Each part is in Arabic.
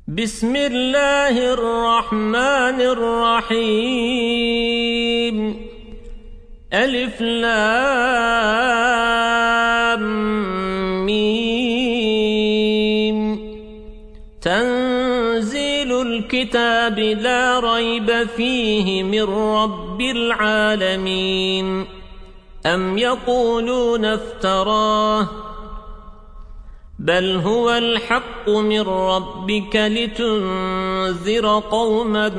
بسم الله الرحمن الرحيم ألف لام ميم تنزيل الكتاب لا ريب فيه من رب العالمين أم يقولون افتراه بل هو الحق من ربك لتنذر قوما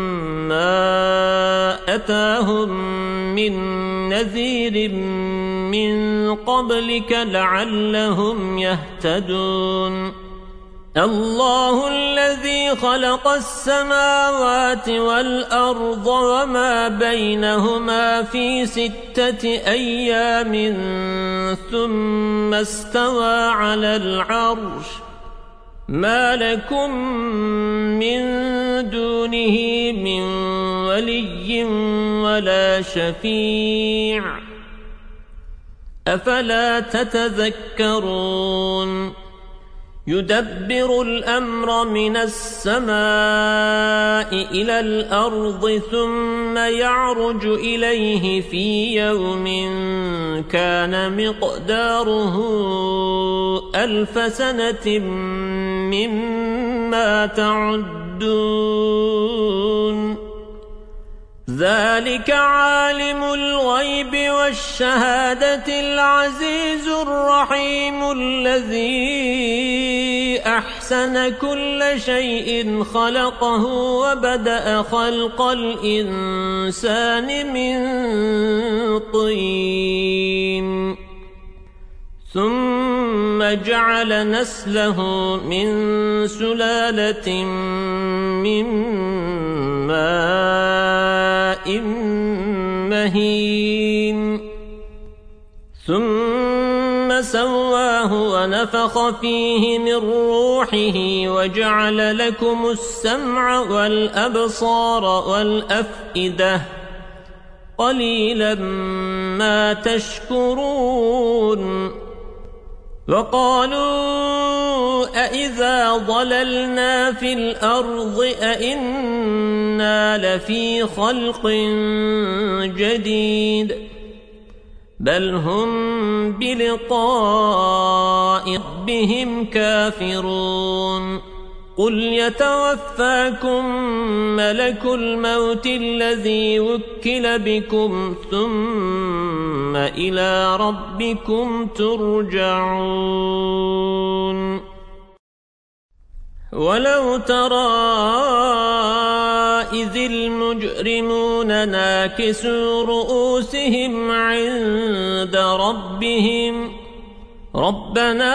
ما أتاهم من نذير من قبلك لعلهم يهتدون الله الذي خلق السماوات والأرض وما بينهما في 6 أيام ثم استوى على العرش ما لكم من دونه من ولي ولا شفيع أفلا تتذكرون يدبر الأمر من السماء إلى الأرض ثم يعرج إليه في يوم كان مقداره 1000 سنة مما تعدون ذلك عالم الغيب والشهادة العزيز الرحيم الذي أحسن كل شيء خلقه وبدأ خلق الإنسان من طين ثم جعل نسله من سلالة من ماء مهين ثم سواه ونفخ فيه من روحه وجعل لكم السمع والأبصار والأفئدة قليلا ما تشكرون وقالوا أإذا ضللنا في الأرض أإنا لفي خلق جديد بل هم بلقاء ربهم كافرون قل يتوفاكم ملك الموت الذي وكل بكم ثم إلى ربكم ترجعون ولو ترى إذ المجرمون ناكسوا رؤوسهم عند ربهم ربنا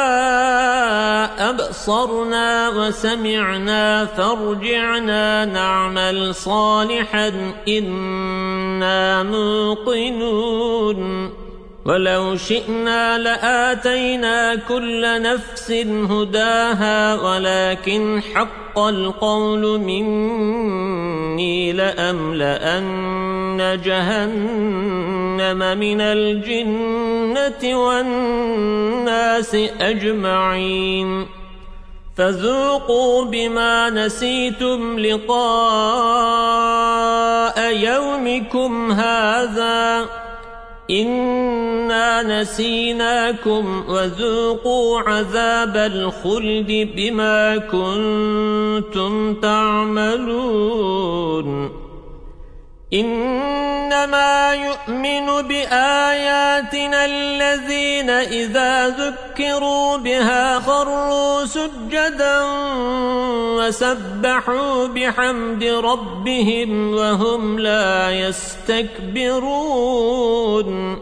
أبصرنا وسمعنا فارجعنا نعمل صالحا إنا موقنون ولو شئنا لآتينا كل نفس هداها ولكن حق القول مني لأملأن جهنم من الجنة والناس أجمعين فذوقوا بما نسيتم لقاء يومكم هذا إنا نسيناكم وذوقوا عذاب الخلد بما كنتم تعملون إنما يؤمن بآياتنا الذين إذا ذكروا بها خروا سجدا وسبحوا بحمد ربهم وهم لا يستكبرون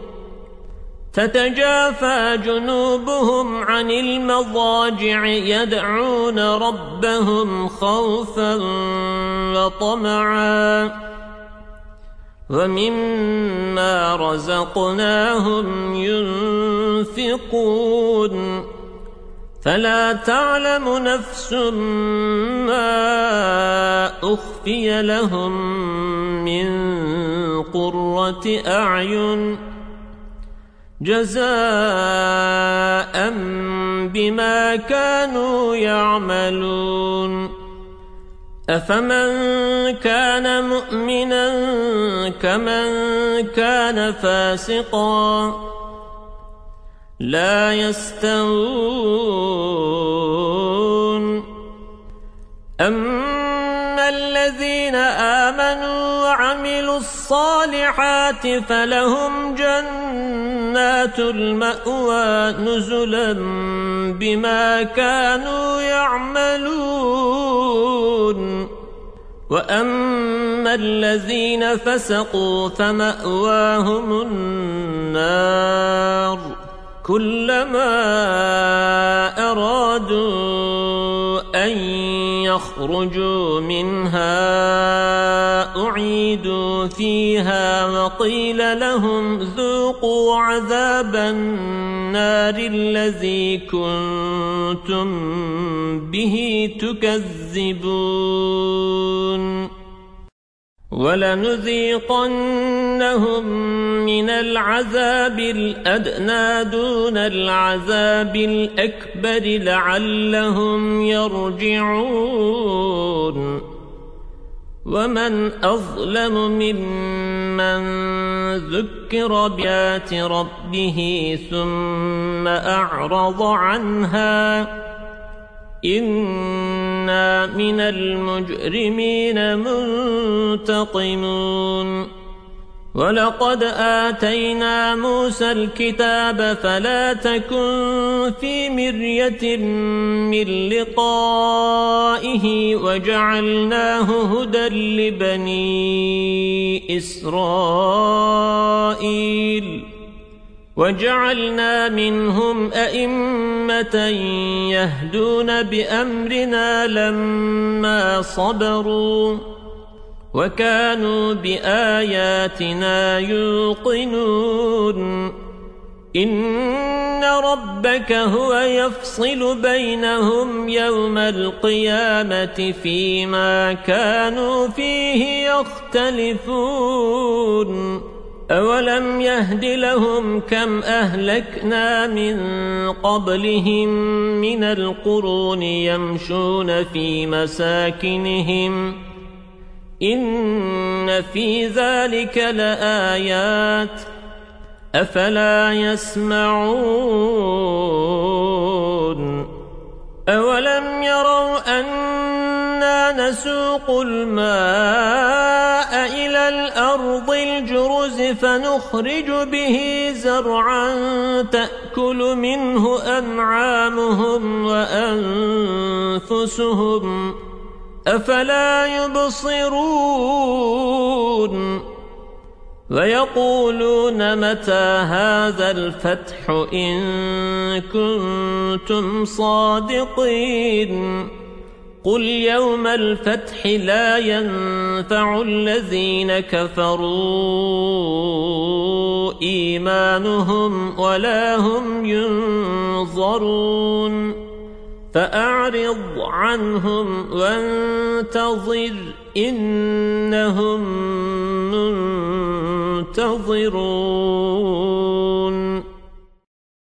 تتجافى جنوبهم عن المضاجع يدعون ربهم خوفا وطمعا ومما رزقناهم ينفقون فلا تعلم نفس ما أخفي لهم من قرة أعين جزاء بما كانوا يعملون أفمن كان مؤمنا كمن كان فاسقا لا يستوون أما الذين آمنوا وعملوا الصالحات فلهم جنات المأوى نزلا بما كانوا يعملون وأما الذين فسقوا فمأواهم النار كلما أرادوا أن يخرجوا منها أعيدوا فيها وقيل لهم ذوقوا عذاب النار الذي كنتم به تكذبون ولنذيقنهم من العذاب الأدنى دون العذاب الأكبر لعلهم يرجعون ومن أظلم ممن ذكر بآيات ربه ثم أعرض عنها إنا من المجرمين منتقمون ولقد آتينا موسى الكتاب فلا تكن في مرية من لقائه وجعلناه هدى لبني إسرائيل وجعلنا منهم أئمة يهدون بأمرنا لما صبروا وكانوا بآياتنا يوقنون إن ربك هو يفصل بينهم يوم القيامة فيما كانوا فيه يختلفون أولم يهد لهم كم أهلكنا من قبلهم من القرون يمشون في مساكنهم إن في ذلك لآيات أفلا يسمعون أولم يروا أنا نسوق الماء إلى الأرض الجرز فنخرج به زرعا تأكل منه أنعامهم وأنفسهم أفلا يبصرون ويقولون متى هذا الفتح إن كنتم صادقين قل يوم الفتح لا ينفع الذين كفروا إيمانهم ولا هم ينظرون فأعرض عنهم وانتظر إنهم منتظرون